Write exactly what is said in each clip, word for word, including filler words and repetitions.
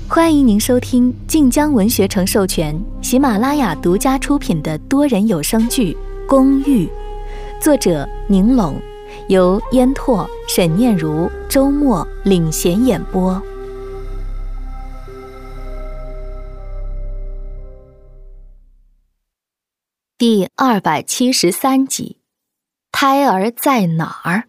欢迎您收听晋江文学城授权、喜马拉雅独家出品的多人有声剧《公寓》，作者宁拢，由烟拓、沈念如、周末领衔演播。第二百七十三集，胎儿在哪儿？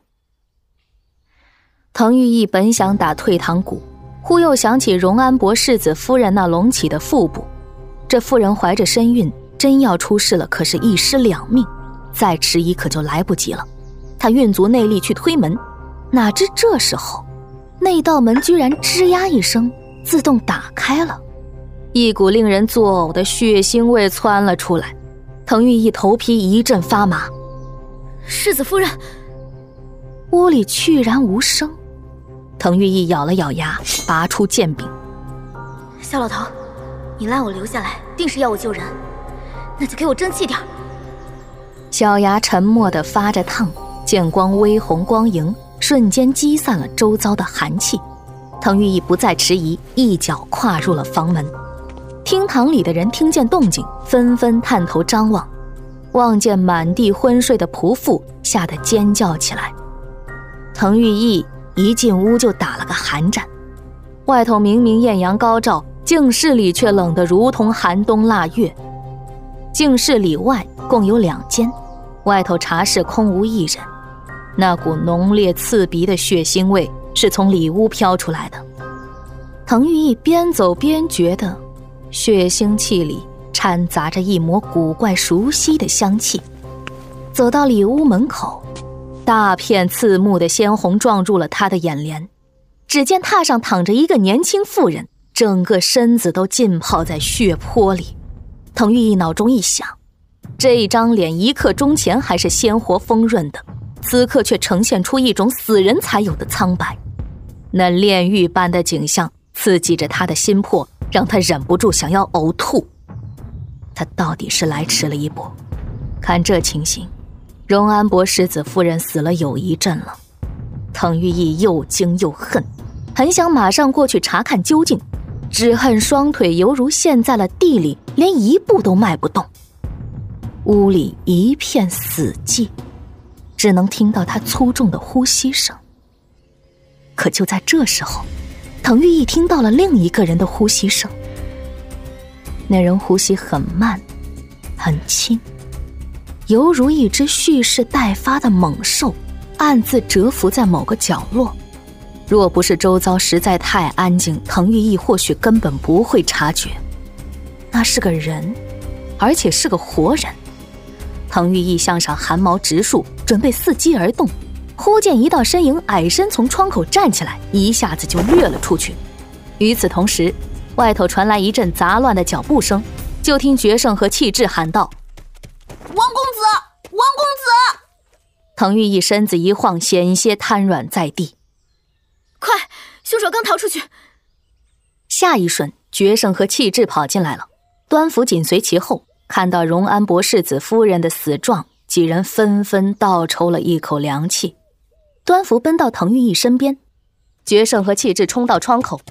滕玉义本想打退堂鼓，忽又想起荣安伯世子夫人那隆起的腹部，这妇人怀着身孕，真要出事了，可是一尸两命，再迟疑可就来不及了。他运足内力去推门，哪知这时候那道门居然吱呀一声自动打开了，一股令人作呕的血腥味窜了出来。滕玉义头皮一阵发麻。 世子夫人！ 屋里去然无声。滕玉义咬了咬牙，拔出剑柄。 小老头，你拉我留下来，定是要我救人，那就给我争气点。 小牙沉默地发着烫，剑光微红光莹，瞬间击散了周遭的寒气。滕玉义不再迟疑，一脚跨入了房门。厅堂里的人听见动静，纷纷探头张望，望见满地昏睡的仆妇，吓得尖叫起来。滕玉义一进屋就打了个寒战，外头明明艳阳高照，净室里却冷得如同寒冬腊月。净室里外共有两间，外头茶室空无一人，那股浓烈刺鼻的血腥味是从里屋飘出来的。滕玉义边走边觉得血腥气里掺杂着一抹古怪熟悉的香气。走到里屋门口，大片刺目的鲜红撞入了他的眼帘。只见榻上躺着一个年轻妇人，整个身子都浸泡在血泊里。滕玉义脑中一想，这张脸一刻钟前还是鲜活丰润的，此刻却呈现出一种死人才有的苍白。那炼狱般的景象刺激着他的心魄，让他忍不住想要呕吐。他到底是来迟了一步，看这情形，荣安伯世子夫人死了有一阵了。滕玉义又惊又恨，很想马上过去查看究竟，只恨双腿犹如陷在了地里，连一步都迈不动。屋里一片死寂，只能听到他粗重的呼吸声。可就在这时候，滕玉义听到了另一个人的呼吸声。那人呼吸很慢很轻，犹如一只蓄势待发的猛兽，暗自蛰伏在某个角落。若不是周遭实在太安静，滕玉义或许根本不会察觉。那是个人，而且是个活人。滕玉义向上寒毛直竖，准备伺机而动，忽见一道身影矮身从窗口站起来，一下子就跃了出去。与此同时，外头传来一阵杂乱的脚步声，就听决胜和气质喊道： 王公子，王公子！ 滕玉义身子一晃，险些瘫软在地。 快，凶手刚逃出去！ 下一瞬，决胜和气质跑进来了，端福紧随其后。看到荣安伯世子夫人的死状，几人纷纷倒抽了一口凉气。端福奔到滕玉义身边，决胜和气质冲到窗口。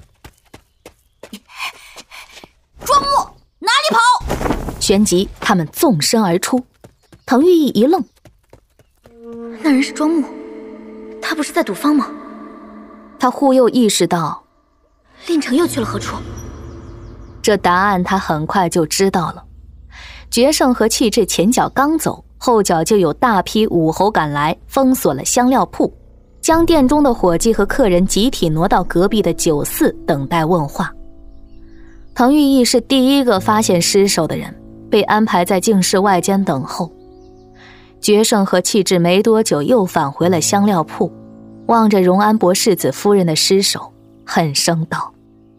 庄木，哪里跑？ 旋即他们纵身而出。滕玉义一愣， 那人是庄木，他不是在赌坊吗？ 他忽又意识到令城又去了何处。 这答案他很快就知道了。决胜和气质前脚刚走，后脚就有大批武侯赶来，封锁了香料铺，将店中的伙计和客人集体挪到隔壁的酒肆等待问话。滕玉义是第一个发现尸首的人，被安排在净室外间等候。决胜和气质没多久又返回了香料铺，望着荣安伯世子夫人的尸首，恨声道：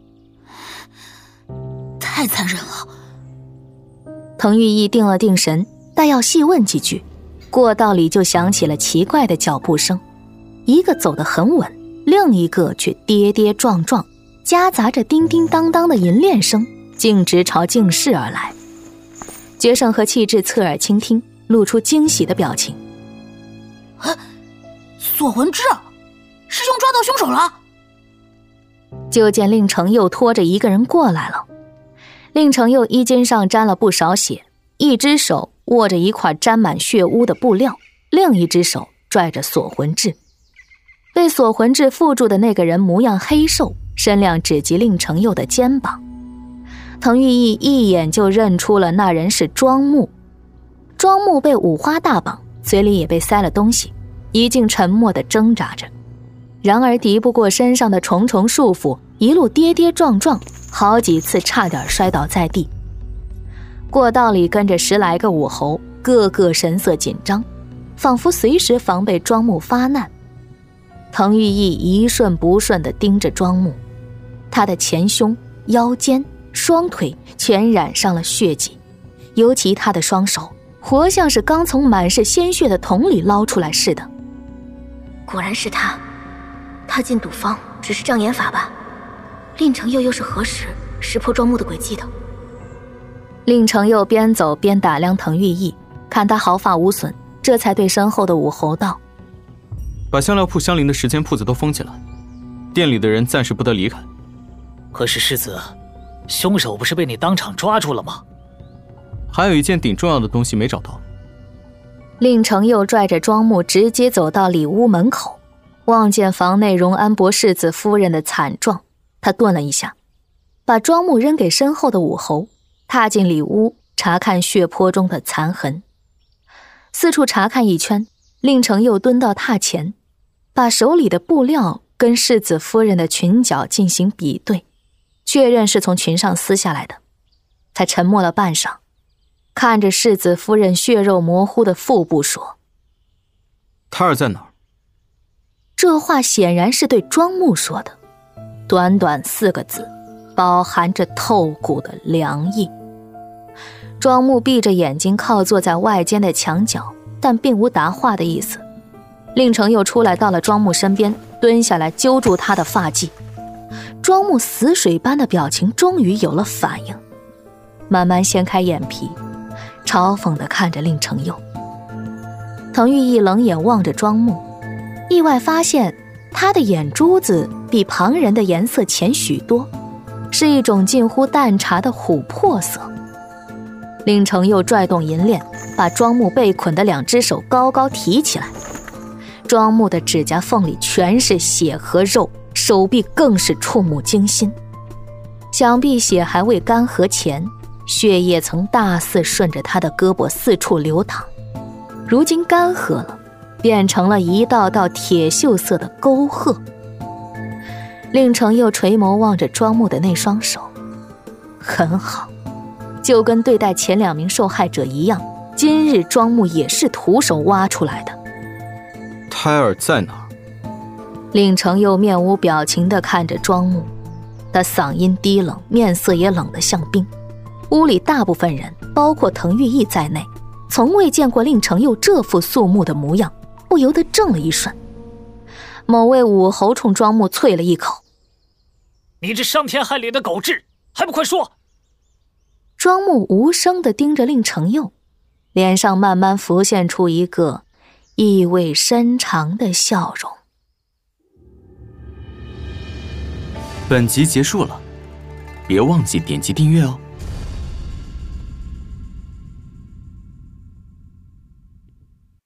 太残忍了。 滕玉义定了定神，待要细问几句，过道里就响起了奇怪的脚步声，一个走得很稳，另一个却跌跌撞撞，夹杂着叮叮当当的银链声，径直朝净室而来。决胜和气质侧耳倾听，露出惊喜的表情。 锁魂枝，师兄抓到凶手了！ 就见令程佑拖着一个人过来了。令程佑衣襟上沾了不少血，一只手握着一块沾满血污的布料，另一只手拽着锁魂质。被锁魂质缚住的那个人模样黑瘦，身量只及令程佑的肩膀。滕玉义一眼就认出了那人是庄木。庄木被五花大绑，嘴里也被塞了东西，一径沉默地挣扎着。然而敌不过身上的重重束缚，一路跌跌撞撞，好几次差点摔倒在地。过道里跟着十来个武侯，个个神色紧张，仿佛随时防备庄木发难。滕玉义一瞬不瞬地盯着庄木，他的前胸、腰间、双腿全染上了血迹，尤其他的双手活像是刚从满是鲜血的桶里捞出来似的。 果然是他，他进赌坊只是障眼法吧？令程佑又是何时识破庄木的诡计的？ 令程佑边走边打量滕玉义，看他毫发无损，这才对身后的武侯道： 把香料铺相邻的十间铺子都封起来，店里的人暂时不得离开。 可是世子，凶手不是被你当场抓住了吗？ 还有一件顶重要的东西没找到。 令程佑拽着庄木直接走到里屋门口，望见房内荣安伯世子夫人的惨状，他顿了一下，把庄木扔给身后的武侯，踏进里屋查看血泊中的残痕。四处查看一圈，令程佑蹲到榻前，把手里的布料跟世子夫人的裙角进行比对，确认是从裙上撕下来的，才沉默了半晌，看着世子夫人血肉模糊的腹部说： 胎儿在哪儿？ 这话显然是对庄木说的，短短四个字，包含着透骨的凉意。庄木闭着眼睛靠坐在外间的墙角，但并无答话的意思。令程又出来到了庄木身边，蹲下来揪住他的发髻。庄木死水般的表情终于有了反应，慢慢掀开眼皮，嘲讽地看着令程佑。滕玉义冷眼望着庄木，意外发现他的眼珠子比旁人的颜色浅许多，是一种近乎淡茶的琥珀色。令程又拽动银链，把庄木被捆的两只手高高提起来。庄木的指甲缝里全是血和肉，手臂更是触目惊心。想必血还未干涸前，血液曾大肆顺着他的胳膊四处流淌，如今干涸了，变成了一道道铁锈色的沟壑。令程又垂眸望着庄木的那双手，很好，就跟对待前两名受害者一样，今日庄木也是徒手挖出来的。 胎儿在哪儿？ 令程又面无表情地看着庄木，他嗓音低冷，面色也冷得像冰。屋里大部分人，包括滕玉义在内，从未见过令程又这副肃穆的模样，不由得怔了一瞬。某位武侯冲庄木啐了一口： 你这伤天害理的狗彘，还不快说！ 庄木无声地盯着令程佑，脸上慢慢浮现出一个意味深长的笑容。 本集结束了，别忘记点击订阅哦。